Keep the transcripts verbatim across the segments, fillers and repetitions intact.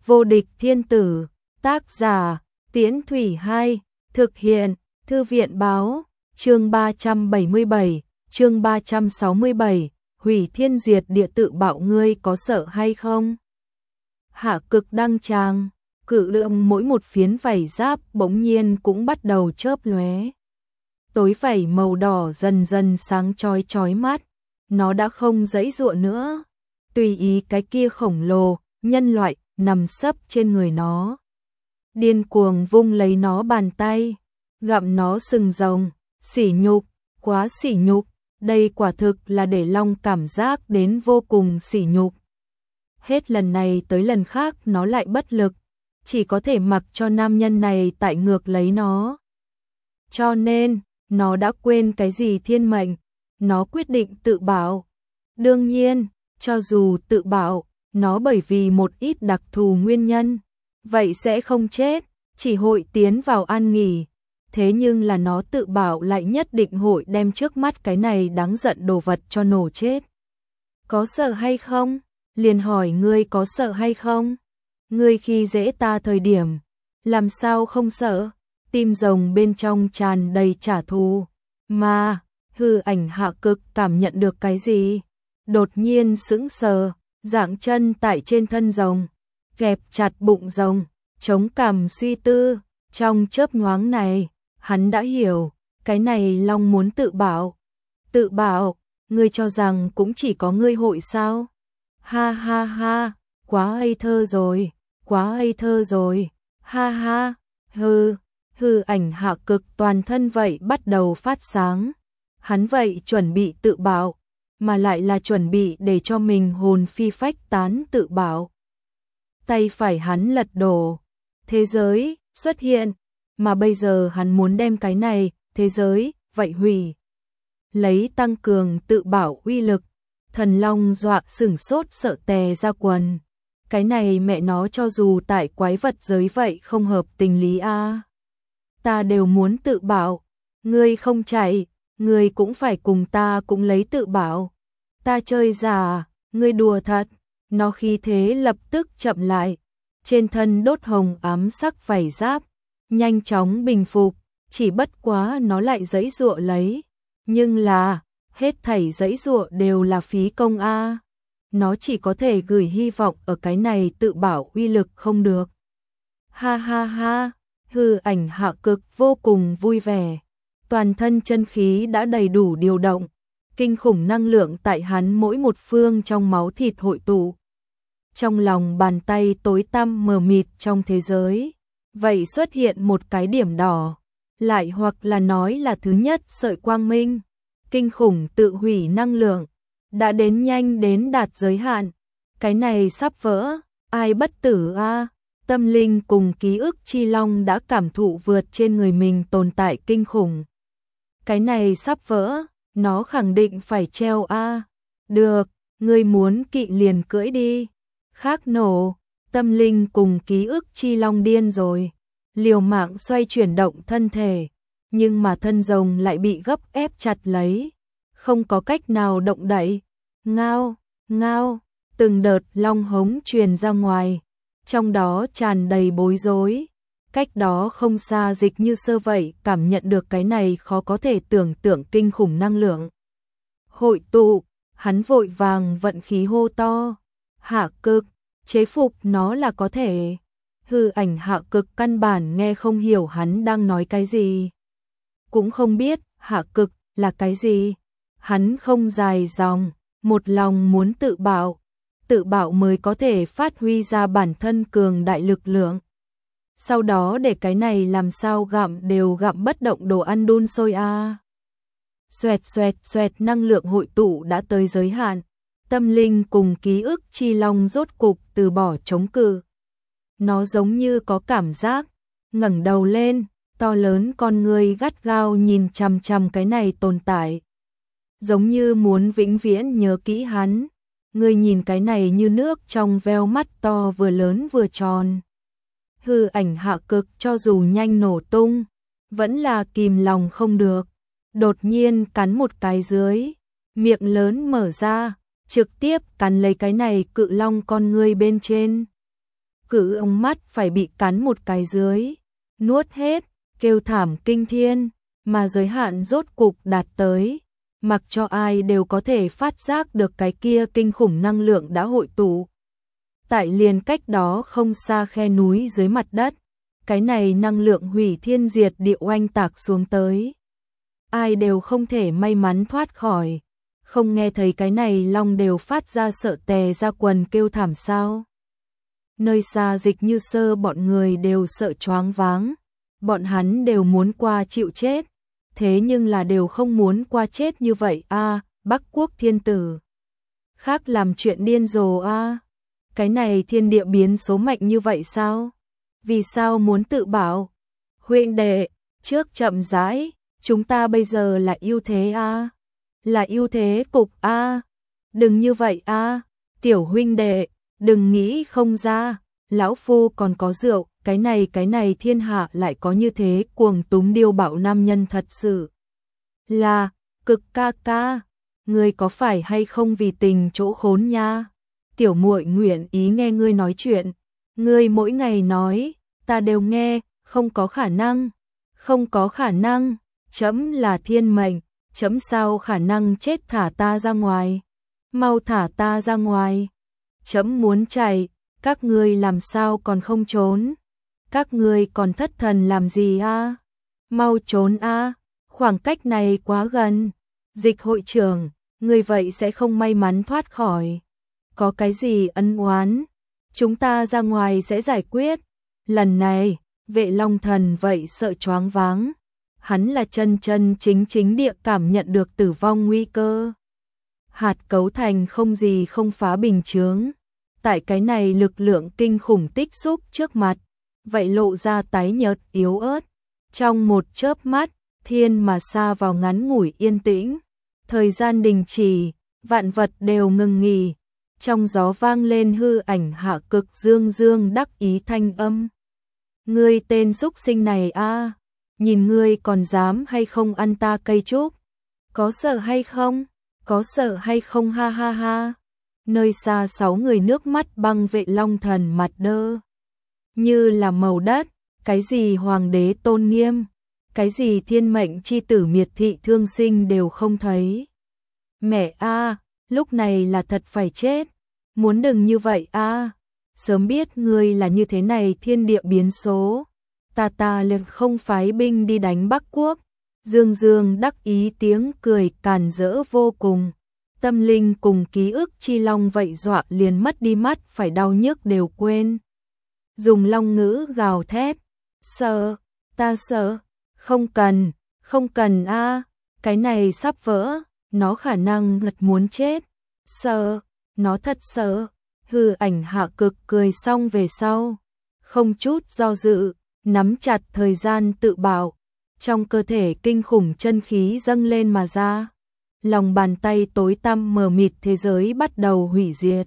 Vô địch thiên tử, tác giả, Tiễn Thủy hai, thực hiện, Thư viện báo, chương ba trăm bảy mươi bảy, chương ba trăm sáu mươi bảy, hủy thiên diệt địa tự bạo ngươi có sợ hay không? Hạ cực đăng tràng, cự lượng mỗi một phiến vảy giáp bỗng nhiên cũng bắt đầu chớp lóe. Tối vảy màu đỏ dần dần sáng chói chói mắt, nó đã không giãy giụa nữa, tùy ý cái kia khổng lồ, nhân loại, nằm sấp trên người nó. Điên cuồng vung lấy nó bàn tay, gặm nó sừng rồng, sỉ nhục, quá sỉ nhục, đây quả thực là để Long cảm giác đến vô cùng sỉ nhục. Hết lần này tới lần khác nó lại bất lực, chỉ có thể mặc cho nam nhân này tại ngược lấy nó. Cho nên, nó đã quên cái gì thiên mệnh, nó quyết định tự bảo. Đương nhiên, cho dù tự bảo, nó bởi vì một ít đặc thù nguyên nhân, vậy sẽ không chết, chỉ hội tiến vào an nghỉ. Thế nhưng là nó tự bảo lại nhất định hội đem trước mắt cái này đáng giận đồ vật cho nổ chết. Có sợ hay không? Liền hỏi ngươi có sợ hay không? Ngươi khi dễ ta thời điểm, làm sao không sợ? Tim rồng bên trong tràn đầy trả thù. Mà, hư ảnh Hạ Cực cảm nhận được cái gì? Đột nhiên sững sờ, dạng chân tại trên thân rồng, kẹp chặt bụng rồng, chống cằm suy tư. Trong chớp nhoáng này, hắn đã hiểu, cái này Long muốn tự bảo. Tự bảo, ngươi cho rằng cũng chỉ có ngươi hội sao? Ha ha ha, quá ngây thơ rồi, quá ngây thơ rồi, ha ha, hư, hư ảnh Hạ Cực toàn thân vậy bắt đầu phát sáng. Hắn vậy chuẩn bị tự bảo, mà lại là chuẩn bị để cho mình hồn phi phách tán tự bảo. Tay phải hắn lật đổ, thế giới xuất hiện, mà bây giờ hắn muốn đem cái này, thế giới, vậy hủy. Lấy tăng cường tự bảo uy lực, thần Long dọa sửng sốt sợ tè ra quần. Cái này mẹ nó cho dù tại quái vật giới vậy không hợp tình lý a. Ta đều muốn tự bảo, ngươi không chạy, ngươi cũng phải cùng ta cũng lấy tự bảo. Ta chơi giả, ngươi đùa thật. Nó khí thế lập tức chậm lại, trên thân đốt hồng ám sắc vảy giáp, nhanh chóng bình phục, chỉ bất quá nó lại giãy giụa lấy. Nhưng là, hết thảy giãy giụa đều là phí công a. Nó chỉ có thể gửi hy vọng ở cái này tự bảo uy lực không được. Ha ha ha, hư ảnh Hạ Cực vô cùng vui vẻ. Toàn thân chân khí đã đầy đủ điều động, kinh khủng năng lượng tại hắn mỗi một phương trong máu thịt hội tụ. Trong lòng bàn tay tối tăm mờ mịt trong thế giới, vậy xuất hiện một cái điểm đỏ, lại hoặc là nói là thứ nhất sợi quang minh. Kinh khủng tự hủy năng lượng, đã đến nhanh đến đạt giới hạn. Cái này sắp vỡ, ai bất tử a? Tâm linh cùng ký ức chi long đã cảm thụ vượt trên người mình tồn tại kinh khủng. Cái này sắp vỡ, nó khẳng định phải treo a. Được, ngươi muốn kỵ liền cưỡi đi. Khác nổ, tâm linh cùng ký ức chi long điên rồi. Liều mạng xoay chuyển động thân thể, nhưng mà thân rồng lại bị gấp ép chặt lấy, không có cách nào động đậy. Ngao, ngao, từng đợt long hống truyền ra ngoài, trong đó tràn đầy bối rối. Cách đó không xa Dịch Như Sơ vậy cảm nhận được cái này khó có thể tưởng tượng kinh khủng năng lượng. Hội tụ, hắn vội vàng vận khí hô to. Hạ Cực, chế phục nó là có thể. Hư ảnh Hạ Cực căn bản nghe không hiểu hắn đang nói cái gì. Cũng không biết Hạ Cực là cái gì. Hắn không dài dòng, một lòng muốn tự bảo. Tự bảo mới có thể phát huy ra bản thân cường đại lực lượng. Sau đó để cái này làm sao gặm đều gặm bất động đồ ăn đun sôi a. À. Xoẹt xoẹt xoẹt năng lượng hội tụ đã tới giới hạn. Tâm linh cùng ký ức chi long rốt cục từ bỏ chống cự. Nó giống như có cảm giác, ngẩng đầu lên, to lớn con ngươi gắt gao nhìn chằm chằm cái này tồn tại. Giống như muốn vĩnh viễn nhớ kỹ hắn. Ngươi nhìn cái này như nước trong veo mắt to vừa lớn vừa tròn. Hư ảnh Hạ Cực cho dù nhanh nổ tung, vẫn là kìm lòng không được. Đột nhiên cắn một cái dưới, miệng lớn mở ra, trực tiếp cắn lấy cái này cự long con ngươi bên trên. cự ông mắt phải bị cắn một cái dưới, nuốt hết, kêu thảm kinh thiên, mà giới hạn rốt cục đạt tới, mặc cho ai đều có thể phát giác được cái kia kinh khủng năng lượng đã hội tụ. Tại liền cách đó không xa khe núi dưới mặt đất, cái này năng lượng hủy thiên diệt địa oanh tạc xuống tới. Ai đều không thể may mắn thoát khỏi, không nghe thấy cái này long đều phát ra sợ tè ra quần kêu thảm sao. Nơi xa Dịch Như Sơ bọn người đều sợ choáng váng, bọn hắn đều muốn qua chịu chết, thế nhưng là đều không muốn qua chết như vậy a. À, Bắc Quốc thiên tử khác làm chuyện điên rồ a. À. Cái này thiên địa biến số mạnh như vậy sao? Vì sao muốn tự bảo? Huynh đệ, trước chậm rãi, chúng ta bây giờ là ưu thế a, à? Là ưu thế cục a. À? Đừng như vậy a, à? Tiểu huynh đệ, đừng nghĩ không ra, lão phu còn có rượu, cái này cái này thiên hạ lại có như thế cuồng túng điêu bạo nam nhân thật sự. Là, Cực ca ca, ngươi có phải hay không vì tình chỗ khốn nha? Tiểu muội nguyện ý nghe ngươi nói chuyện, ngươi mỗi ngày nói, ta đều nghe, không có khả năng, không có khả năng, chấm là thiên mệnh, chấm sao khả năng chết, thả ta ra ngoài, mau thả ta ra ngoài, chấm muốn chạy, các ngươi làm sao còn không trốn, các ngươi còn thất thần làm gì a? Mau trốn a, khoảng cách này quá gần. Dịch hội trưởng, người vậy sẽ không may mắn thoát khỏi. Có cái gì ân oán, chúng ta ra ngoài sẽ giải quyết. Lần này, Vệ Long Thần vậy sợ choáng váng. Hắn là chân chân chính chính địa cảm nhận được tử vong nguy cơ. Hạt cấu thành không gì không phá bình chướng. Tại cái này lực lượng kinh khủng tích xúc trước mặt, vậy lộ ra tái nhợt yếu ớt. Trong một chớp mắt, thiên mà xa vào ngắn ngủi yên tĩnh. Thời gian đình chỉ, vạn vật đều ngừng nghỉ. Trong gió vang lên hư ảnh Hạ Cực dương dương đắc ý thanh âm. Ngươi tên súc sinh này a, nhìn ngươi còn dám hay không ăn ta cây trúc? Có sợ hay không? Có sợ hay không ha ha ha? Nơi xa sáu người nước mắt băng Vệ Long Thần mặt đơ. Như là màu đất, cái gì hoàng đế tôn nghiêm, cái gì thiên mệnh chi tử miệt thị thương sinh đều không thấy. Mẹ a, lúc này là thật phải chết, muốn đừng như vậy a, sớm biết ngươi là như thế này thiên địa biến số, ta ta liền không phái binh đi đánh Bắc Quốc. Dương Dương đắc ý tiếng cười càn rỡ vô cùng, tâm linh cùng ký ức chi long vậy dọa liền mất đi mắt phải đau nhức đều quên. Dùng long ngữ gào thét, sợ, ta sợ, không cần, không cần a, cái này sắp vỡ, nó khả năng ngật muốn chết, sợ, nó thật sợ. Hư ảnh Hạ Cực cười xong về sau, không chút do dự, nắm chặt thời gian tự bảo, trong cơ thể kinh khủng chân khí dâng lên mà ra, lòng bàn tay tối tăm mờ mịt thế giới bắt đầu hủy diệt.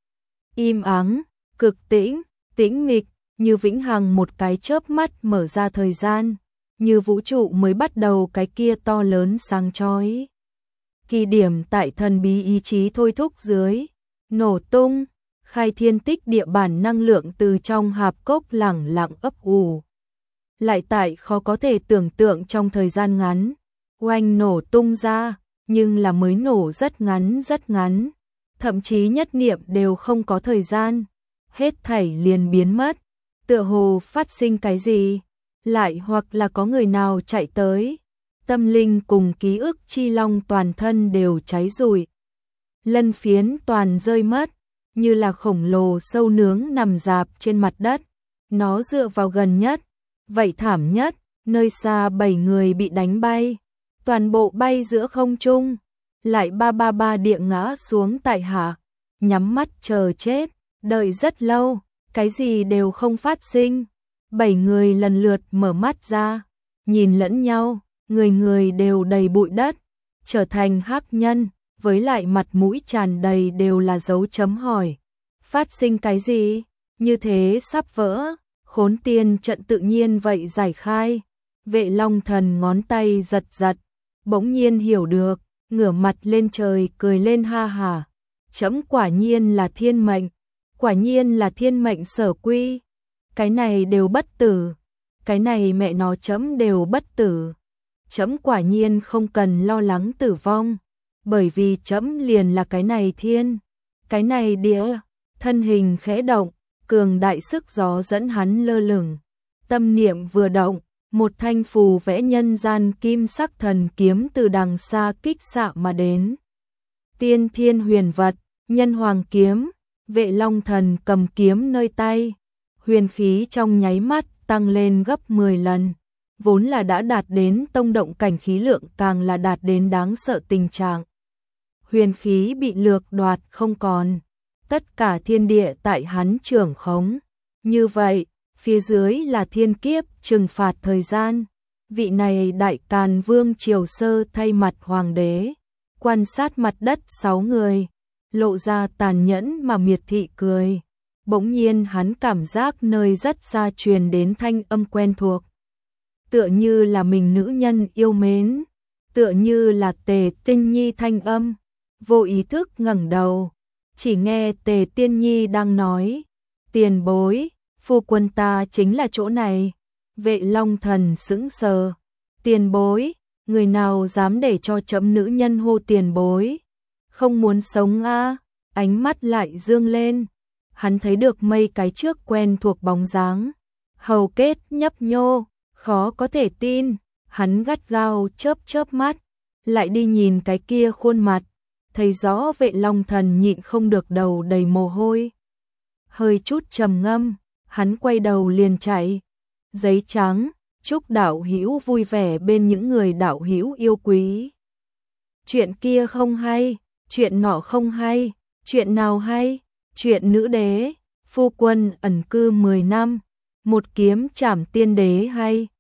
Im ắng, cực tĩnh, tĩnh mịch, như vĩnh hằng một cái chớp mắt mở ra thời gian, như vũ trụ mới bắt đầu cái kia to lớn sáng chói. Kỳ điểm tại thần bí ý chí thôi thúc dưới, nổ tung, khai thiên tích địa bản năng lượng từ trong hạp cốc lẳng lặng ấp ủ. Lại tại khó có thể tưởng tượng trong thời gian ngắn, oanh nổ tung ra, nhưng là mới nổ rất ngắn rất ngắn, thậm chí nhất niệm đều không có thời gian, hết thảy liền biến mất, tựa hồ phát sinh cái gì, lại hoặc là có người nào chạy tới, tâm linh cùng ký ức chi long toàn thân đều cháy rụi. Lân phiến toàn rơi mất, như là khổng lồ sâu nướng nằm rạp trên mặt đất, nó dựa vào gần nhất, vậy thảm nhất, nơi xa bảy người bị đánh bay, toàn bộ bay giữa không trung, lại ba ba ba địa ngã xuống tại hạ, nhắm mắt chờ chết, đợi rất lâu, cái gì đều không phát sinh. Bảy người lần lượt mở mắt ra, nhìn lẫn nhau, người người đều đầy bụi đất, trở thành hắc nhân, với lại mặt mũi tràn đầy đều là dấu chấm hỏi. Phát sinh cái gì? Như thế sắp vỡ, khốn tiên trận tự nhiên vậy giải khai. Vệ Long Thần ngón tay giật giật, bỗng nhiên hiểu được, ngửa mặt lên trời cười lên ha hà. Chấm quả nhiên là thiên mệnh, quả nhiên là thiên mệnh sở quy, cái này đều bất tử, cái này mẹ nó chấm đều bất tử. Chấm quả nhiên không cần lo lắng tử vong, bởi vì chấm liền là cái này thiên, cái này địa, thân hình khẽ động, cường đại sức gió dẫn hắn lơ lửng. Tâm niệm vừa động, một thanh phù vẽ nhân gian kim sắc thần kiếm từ đằng xa kích xạ mà đến. Tiên thiên huyền vật, nhân hoàng kiếm, Vệ Long Thần cầm kiếm nơi tay, huyền khí trong nháy mắt tăng lên gấp mười lần. Vốn là đã đạt đến tông động cảnh khí lượng càng là đạt đến đáng sợ tình trạng. Huyền khí bị lược đoạt không còn, tất cả thiên địa tại hắn trưởng khống. Như vậy, phía dưới là thiên kiếp trừng phạt thời gian. Vị này đại càn vương triều sơ thay mặt hoàng đế, quan sát mặt đất sáu người, lộ ra tàn nhẫn mà miệt thị cười. Bỗng nhiên hắn cảm giác nơi rất xa truyền đến thanh âm quen thuộc. Tựa như là mình nữ nhân yêu mến, tựa như là Tề Tinh Nhi thanh âm. Vô ý thức ngẩng đầu, chỉ nghe Tề Tiên Nhi đang nói, tiền bối, phu quân ta chính là chỗ này. Vệ Long Thần sững sờ, tiền bối, người nào dám để cho chấm nữ nhân hô tiền bối, không muốn sống a? Ánh mắt lại dương lên, hắn thấy được mấy cái trước quen thuộc bóng dáng, hầu kết nhấp nhô, khó có thể tin. Hắn gắt gao chớp chớp mắt, lại đi nhìn cái kia khuôn mặt, thấy rõ Vệ Long Thần nhịn không được đầu đầy mồ hôi. Hơi chút trầm ngâm, hắn quay đầu liền chạy. Giấy trắng, chúc đạo hữu vui vẻ bên những người đạo hữu yêu quý. Chuyện kia không hay, chuyện nọ không hay, chuyện nào hay? Chuyện nữ đế, phu quân ẩn cư mười năm, một kiếm trảm tiên đế hay.